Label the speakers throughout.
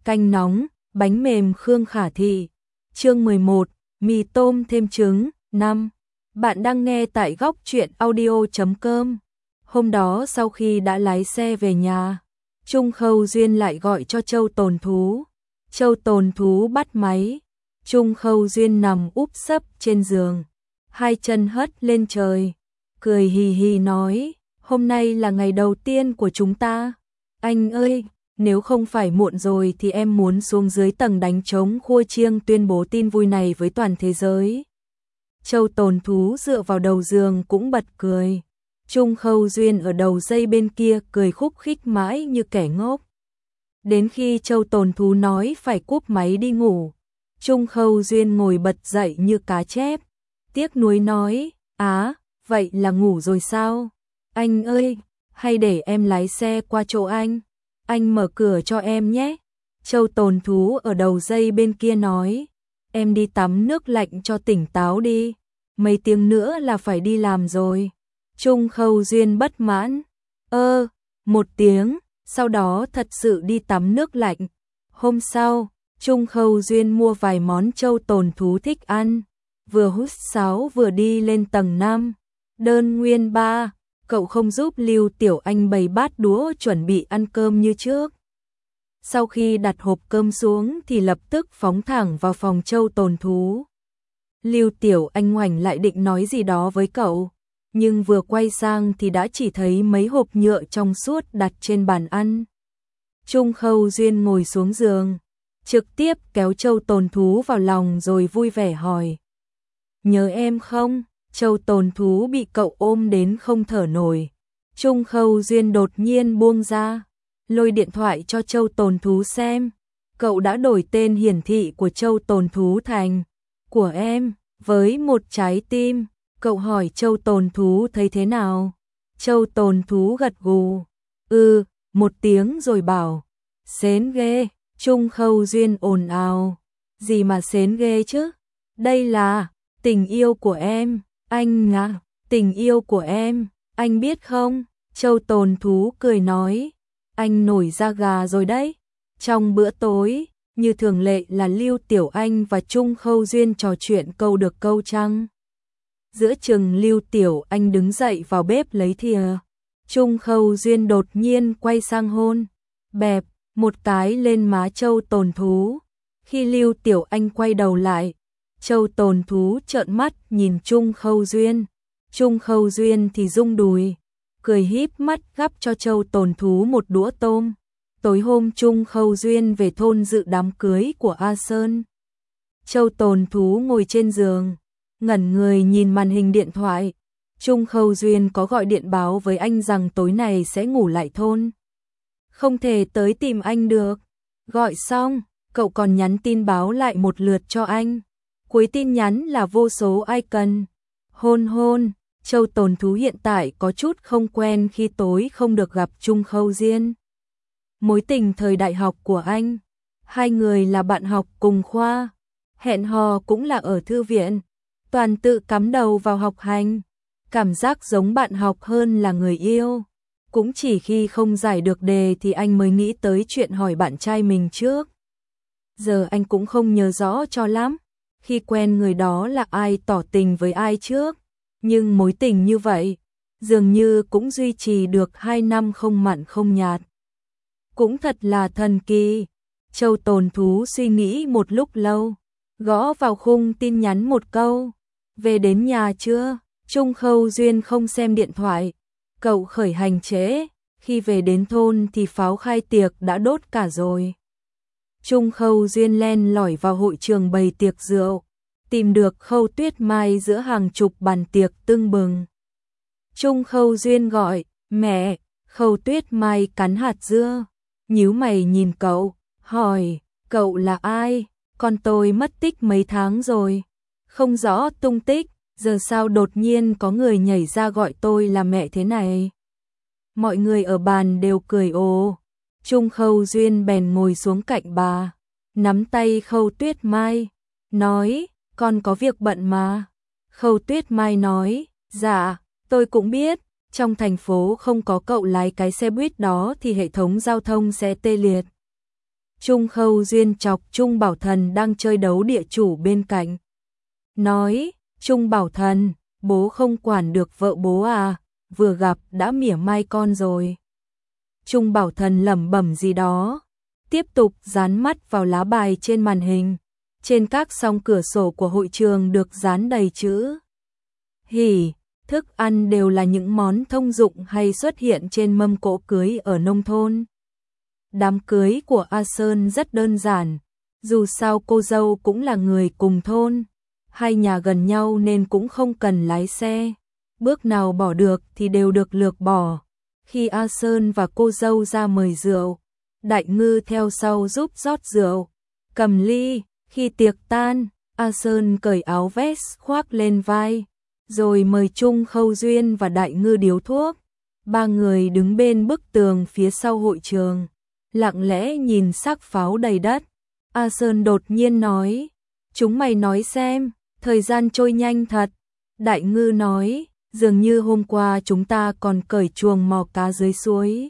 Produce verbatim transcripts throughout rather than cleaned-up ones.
Speaker 1: canh nóng, bánh mềm Khương Khả Thị. Chương mười một, mì tôm thêm trứng. Năm. Bạn đang nghe tại góc truyện audio chấm com. Hôm đó sau khi đã lái xe về nhà, Trung Khâu Duyên lại gọi cho Châu Tồn Thú. Châu Tồn Thú bắt máy. Trung Khâu Duyên nằm úp sấp trên giường, hai chân hất lên trời, cười hì hì nói, hôm nay là ngày đầu tiên của chúng ta. Anh ơi, nếu không phải muộn rồi thì em muốn xuống dưới tầng đánh trống khua chiêng tuyên bố tin vui này với toàn thế giới. Châu Tồn Thú dựa vào đầu giường cũng bật cười. Trung Khâu Duyên ở đầu dây bên kia cười khúc khích mãi như kẻ ngốc. Đến khi Châu Tồn Thú nói phải cúp máy đi ngủ, Trung Khâu Duyên ngồi bật dậy như cá chép, tiếc nuối nói, á, vậy là ngủ rồi sao? Anh ơi, hay để em lái xe qua chỗ anh, anh mở cửa cho em nhé. Châu Tồn Thú ở đầu dây bên kia nói, em đi tắm nước lạnh cho tỉnh táo đi, mấy tiếng nữa là phải đi làm rồi. Trung Khâu Duyên bất mãn, ơ, một tiếng, sau đó thật sự đi tắm nước lạnh. Hôm sau, Trung Khâu Duyên mua vài món Châu Tồn Thú thích ăn, vừa hút sáo vừa đi lên tầng năm. Đơn nguyên ba, cậu không giúp Lưu Tiểu Anh bày bát đũa chuẩn bị ăn cơm như trước. Sau khi đặt hộp cơm xuống thì lập tức phóng thẳng vào phòng Châu Tồn Thú. Lưu Tiểu Anh ngoảnh lại định nói gì đó với cậu, nhưng vừa quay sang thì đã chỉ thấy mấy hộp nhựa trong suốt đặt trên bàn ăn. Trung Khâu Duyên ngồi xuống giường, trực tiếp kéo Châu Tồn Thú vào lòng rồi vui vẻ hỏi, nhớ em không? Châu Tồn Thú bị cậu ôm đến không thở nổi. Trung Khâu Duyên đột nhiên buông ra, lôi điện thoại cho Châu Tồn Thú xem. Cậu đã đổi tên hiển thị của Châu Tồn Thú thành của em, với một trái tim. Cậu hỏi Châu Tồn Thú thấy thế nào? Châu Tồn Thú gật gù, ừ, một tiếng rồi bảo, sến ghê. Trung Khâu Duyên ồn ào, gì mà sến ghê chứ? Đây là tình yêu của em, anh à, tình yêu của em, anh biết không? Châu Tồn Thú cười nói, anh nổi da gà rồi đấy. Trong bữa tối, như thường lệ là Lưu Tiểu Anh và Trung Khâu Duyên trò chuyện câu được câu trăng. Giữa chừng Lưu Tiểu Anh đứng dậy vào bếp lấy thìa, Trung Khâu Duyên đột nhiên quay sang hôn, bẹp, một cái lên má Châu Tồn Thú. Khi Lưu Tiểu Anh quay đầu lại, Châu Tồn Thú trợn mắt nhìn Trung Khâu Duyên. Trung Khâu Duyên thì rung đùi, cười híp mắt gắp cho Châu Tồn Thú một đũa tôm. Tối hôm Trung Khâu Duyên về thôn dự đám cưới của A Sơn. Châu Tồn Thú ngồi trên giường, ngẩn người nhìn màn hình điện thoại. Trung Khâu Duyên có gọi điện báo với anh rằng tối này sẽ ngủ lại thôn, không thể tới tìm anh được. Gọi xong, cậu còn nhắn tin báo lại một lượt cho anh. Cuối tin nhắn là vô số icon. Hôn hôn, Châu Tồn Thú hiện tại có chút không quen khi tối không được gặp Trung Khâu Duyên. Mối tình thời đại học của anh, hai người là bạn học cùng khoa, hẹn hò cũng là ở thư viện, toàn tự cắm đầu vào học hành, cảm giác giống bạn học hơn là người yêu. Cũng chỉ khi không giải được đề thì anh mới nghĩ tới chuyện hỏi bạn trai mình trước. Giờ anh cũng không nhớ rõ cho lắm, khi quen người đó là ai tỏ tình với ai trước, nhưng mối tình như vậy, dường như cũng duy trì được hai năm không mặn không nhạt. Cũng thật là thần kỳ. Châu Tồn Thú suy nghĩ một lúc lâu, gõ vào khung tin nhắn một câu, về đến nhà chưa? Trung Khâu Duyên không xem điện thoại, cậu khởi hành trễ, khi về đến thôn thì pháo khai tiệc đã đốt cả rồi. Trung Khâu Duyên len lỏi vào hội trường bày tiệc rượu, tìm được Khâu Tuyết Mai giữa hàng chục bàn tiệc tưng bừng. Trung Khâu Duyên gọi, mẹ. Khâu Tuyết Mai cắn hạt dưa, nhíu mày nhìn cậu, hỏi, cậu là ai? Con tôi mất tích mấy tháng rồi, không rõ tung tích, giờ sao đột nhiên có người nhảy ra gọi tôi là mẹ thế này? Mọi người ở bàn đều cười ồ. Trung Khâu Duyên bèn ngồi xuống cạnh bà, nắm tay Khâu Tuyết Mai, nói, con có việc bận mà. Khâu Tuyết Mai nói, dạ, tôi cũng biết, trong thành phố không có cậu lái cái xe buýt đó thì hệ thống giao thông sẽ tê liệt. Trung Khâu Duyên chọc Trung Bảo Thần đang chơi đấu địa chủ bên cạnh. Nói, Trung Bảo Thần, bố không quản được vợ bố à, vừa gặp đã mỉa mai con rồi. Trung Bảo Thần lẩm bẩm gì đó, tiếp tục dán mắt vào lá bài trên màn hình. Trên các song cửa sổ của hội trường được dán đầy chữ hỉ, thức ăn đều là những món thông dụng hay xuất hiện trên mâm cỗ cưới ở nông thôn. Đám cưới của A Sơn rất đơn giản, dù sao cô dâu cũng là người cùng thôn, hai nhà gần nhau nên cũng không cần lái xe, bước nào bỏ được thì đều được lược bỏ. Khi A Sơn và cô dâu ra mời rượu, Đại Ngư theo sau giúp rót rượu, cầm ly. Khi tiệc tan, A Sơn cởi áo vest khoác lên vai, rồi mời Trung Khâu Duyên và Đại Ngư điếu thuốc. Ba người đứng bên bức tường phía sau hội trường, lặng lẽ nhìn xác pháo đầy đất. A Sơn đột nhiên nói, chúng mày nói xem, thời gian trôi nhanh thật. Đại Ngư nói, dường như hôm qua chúng ta còn cởi chuồng mò cá dưới suối.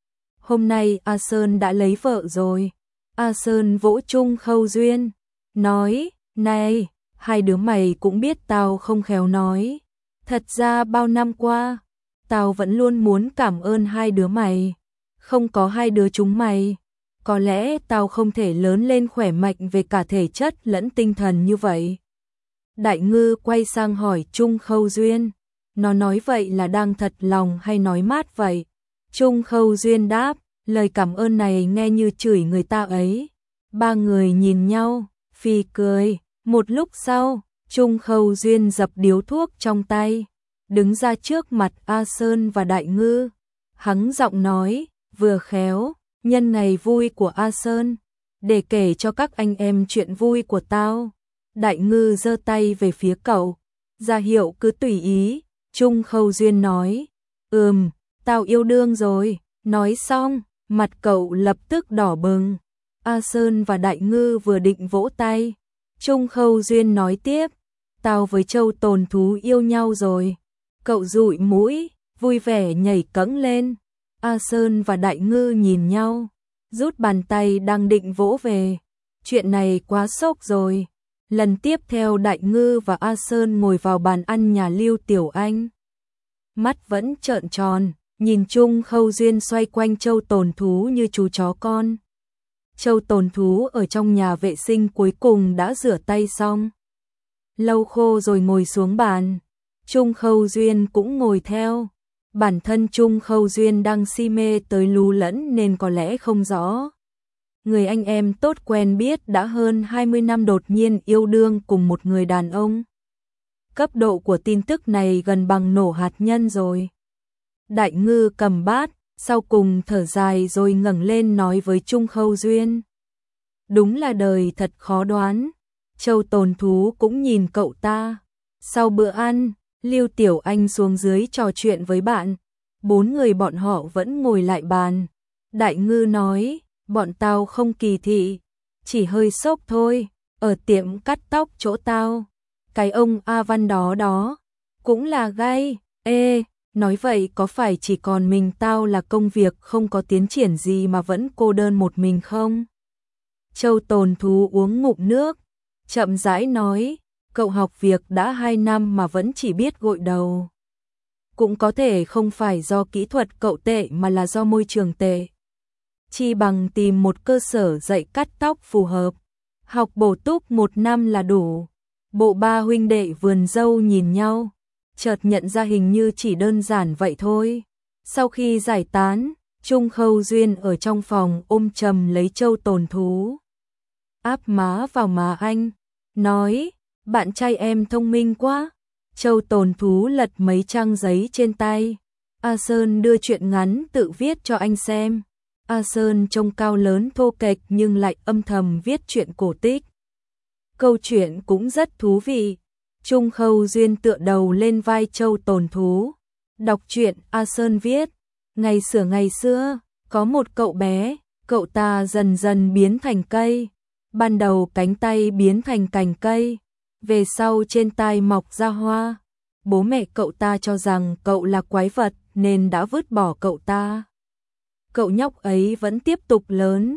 Speaker 1: Hôm nay A Sơn đã lấy vợ rồi. A Sơn vỗ Trung Khâu Duyên, nói, này, hai đứa mày cũng biết tao không khéo nói. Thật ra bao năm qua, tao vẫn luôn muốn cảm ơn hai đứa mày. Không có hai đứa chúng mày, có lẽ tao không thể lớn lên khỏe mạnh về cả thể chất lẫn tinh thần như vậy. Đại Ngư quay sang hỏi Trung Khâu Duyên, nó nói vậy là đang thật lòng hay nói mát vậy? Trung Khâu Duyên đáp, lời cảm ơn này nghe như chửi người ta ấy. Ba người nhìn nhau, phì cười. Một lúc sau, Trung Khâu Duyên dập điếu thuốc trong tay, đứng ra trước mặt A Sơn và Đại Ngư. Hắn giọng nói, vừa khéo, nhân ngày vui của A Sơn, để kể cho các anh em chuyện vui của tao. Đại Ngư giơ tay về phía cậu, ra hiệu cứ tùy ý. Trung Khâu Duyên nói, ừm, tao yêu đương rồi. Nói xong, mặt cậu lập tức đỏ bừng. A Sơn và Đại Ngư vừa định vỗ tay, Trung Khâu Duyên nói tiếp, tao với Châu Tồn Thú yêu nhau rồi. Cậu dụi mũi, vui vẻ nhảy cẫng lên. A Sơn và Đại Ngư nhìn nhau, rút bàn tay đang định vỗ về. Chuyện này quá sốc rồi. Lần tiếp theo Đại Ngư và A Sơn ngồi vào bàn ăn nhà Lưu Tiểu Anh. Mắt vẫn trợn tròn, nhìn Trung Khâu Duyên xoay quanh Châu Tồn Thú như chú chó con. Châu Tồn Thú ở trong nhà vệ sinh cuối cùng đã rửa tay xong, lau khô rồi ngồi xuống bàn. Trung Khâu Duyên cũng ngồi theo. Bản thân Trung Khâu Duyên đang si mê tới lú lẫn nên có lẽ không rõ. Người anh em tốt quen biết đã hơn hai mươi năm đột nhiên yêu đương cùng một người đàn ông. Cấp độ của tin tức này gần bằng nổ hạt nhân rồi. Đại Ngư cầm bát, sau cùng thở dài rồi ngẩng lên nói với Trung Khâu Duyên. Đúng là đời thật khó đoán. Châu Tồn Thú cũng nhìn cậu ta. Sau bữa ăn, Lưu Tiểu Anh xuống dưới trò chuyện với bạn. Bốn người bọn họ vẫn ngồi lại bàn. Đại Ngư nói, bọn tao không kỳ thị, chỉ hơi sốc thôi. Ở tiệm cắt tóc chỗ tao, cái ông A Văn đó đó, cũng là gay. Ê, nói vậy có phải chỉ còn mình tao là công việc không có tiến triển gì mà vẫn cô đơn một mình không? Châu Tồn Thú uống ngụm nước, chậm rãi nói, cậu học việc đã hai năm mà vẫn chỉ biết gội đầu. Cũng có thể không phải do kỹ thuật cậu tệ mà là do môi trường tệ. Chi bằng tìm một cơ sở dạy cắt tóc phù hợp, học bổ túc một năm là đủ. Bộ ba huynh đệ vườn dâu nhìn nhau, chợt nhận ra hình như chỉ đơn giản vậy thôi. Sau khi giải tán, Trung Khâu Duyên ở trong phòng ôm chầm lấy Châu Tồn Thú, áp má vào má anh, nói, bạn trai em thông minh quá. Châu Tồn Thú lật mấy trang giấy trên tay. A Sơn đưa truyện ngắn tự viết cho anh xem. A Sơn trông cao lớn thô kệch nhưng lại âm thầm viết truyện cổ tích. Câu chuyện cũng rất thú vị. Trung Khâu Duyên tựa đầu lên vai Châu Tồn Thú, đọc truyện A Sơn viết. Ngày xưa ngày xưa, có một cậu bé, cậu ta dần dần biến thành cây. Ban đầu cánh tay biến thành cành cây, về sau trên tai mọc ra hoa. Bố mẹ cậu ta cho rằng cậu là quái vật nên đã vứt bỏ cậu ta. Cậu nhóc ấy vẫn tiếp tục lớn,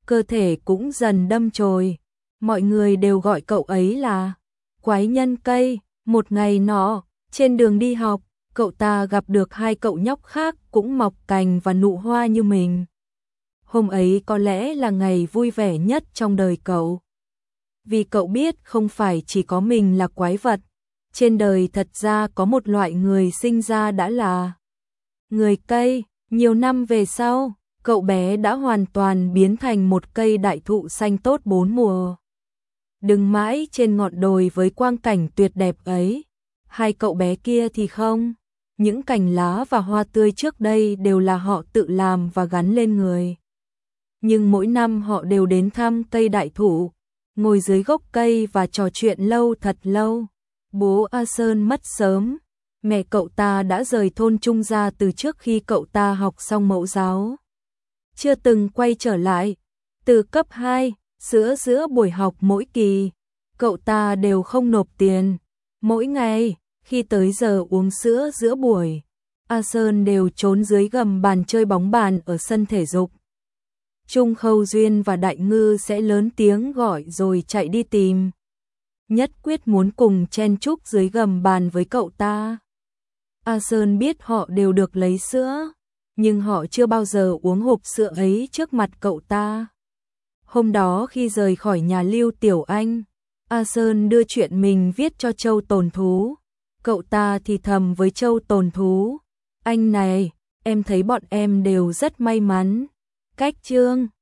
Speaker 1: cơ thể cũng dần đâm chồi. Mọi người đều gọi cậu ấy là quái nhân cây. Một ngày nọ, trên đường đi học, cậu ta gặp được hai cậu nhóc khác cũng mọc cành và nụ hoa như mình. Hôm ấy có lẽ là ngày vui vẻ nhất trong đời cậu. Vì cậu biết không phải chỉ có mình là quái vật. Trên đời thật ra có một loại người sinh ra đã là người cây. Nhiều năm về sau, cậu bé đã hoàn toàn biến thành một cây đại thụ xanh tốt bốn mùa. Đứng mãi trên ngọn đồi với quang cảnh tuyệt đẹp ấy. Hai cậu bé kia thì không. Những cành lá và hoa tươi trước đây đều là họ tự làm và gắn lên người. Nhưng mỗi năm họ đều đến thăm cây đại thụ, ngồi dưới gốc cây và trò chuyện lâu thật lâu. Bố A Sơn mất sớm, mẹ cậu ta đã rời thôn Trung ra từ trước khi cậu ta học xong mẫu giáo. Chưa từng quay trở lại. Từ cấp hai, giữa giữa buổi học mỗi kỳ, cậu ta đều không nộp tiền. Mỗi ngày, khi tới giờ uống sữa giữa buổi, A Sơn đều trốn dưới gầm bàn chơi bóng bàn ở sân thể dục. Trung Khâu Duyên và Đại Ngư sẽ lớn tiếng gọi rồi chạy đi tìm. Nhất quyết muốn cùng chen chúc dưới gầm bàn với cậu ta. A Sơn biết họ đều được lấy sữa, nhưng họ chưa bao giờ uống hộp sữa ấy trước mặt cậu ta. Hôm đó khi rời khỏi nhà Lưu Tiểu Anh, A Sơn đưa chuyện mình viết cho Châu Tồn Thú. Cậu ta thì thầm với Châu Tồn Thú, anh này, em thấy bọn em đều rất may mắn. Cách chương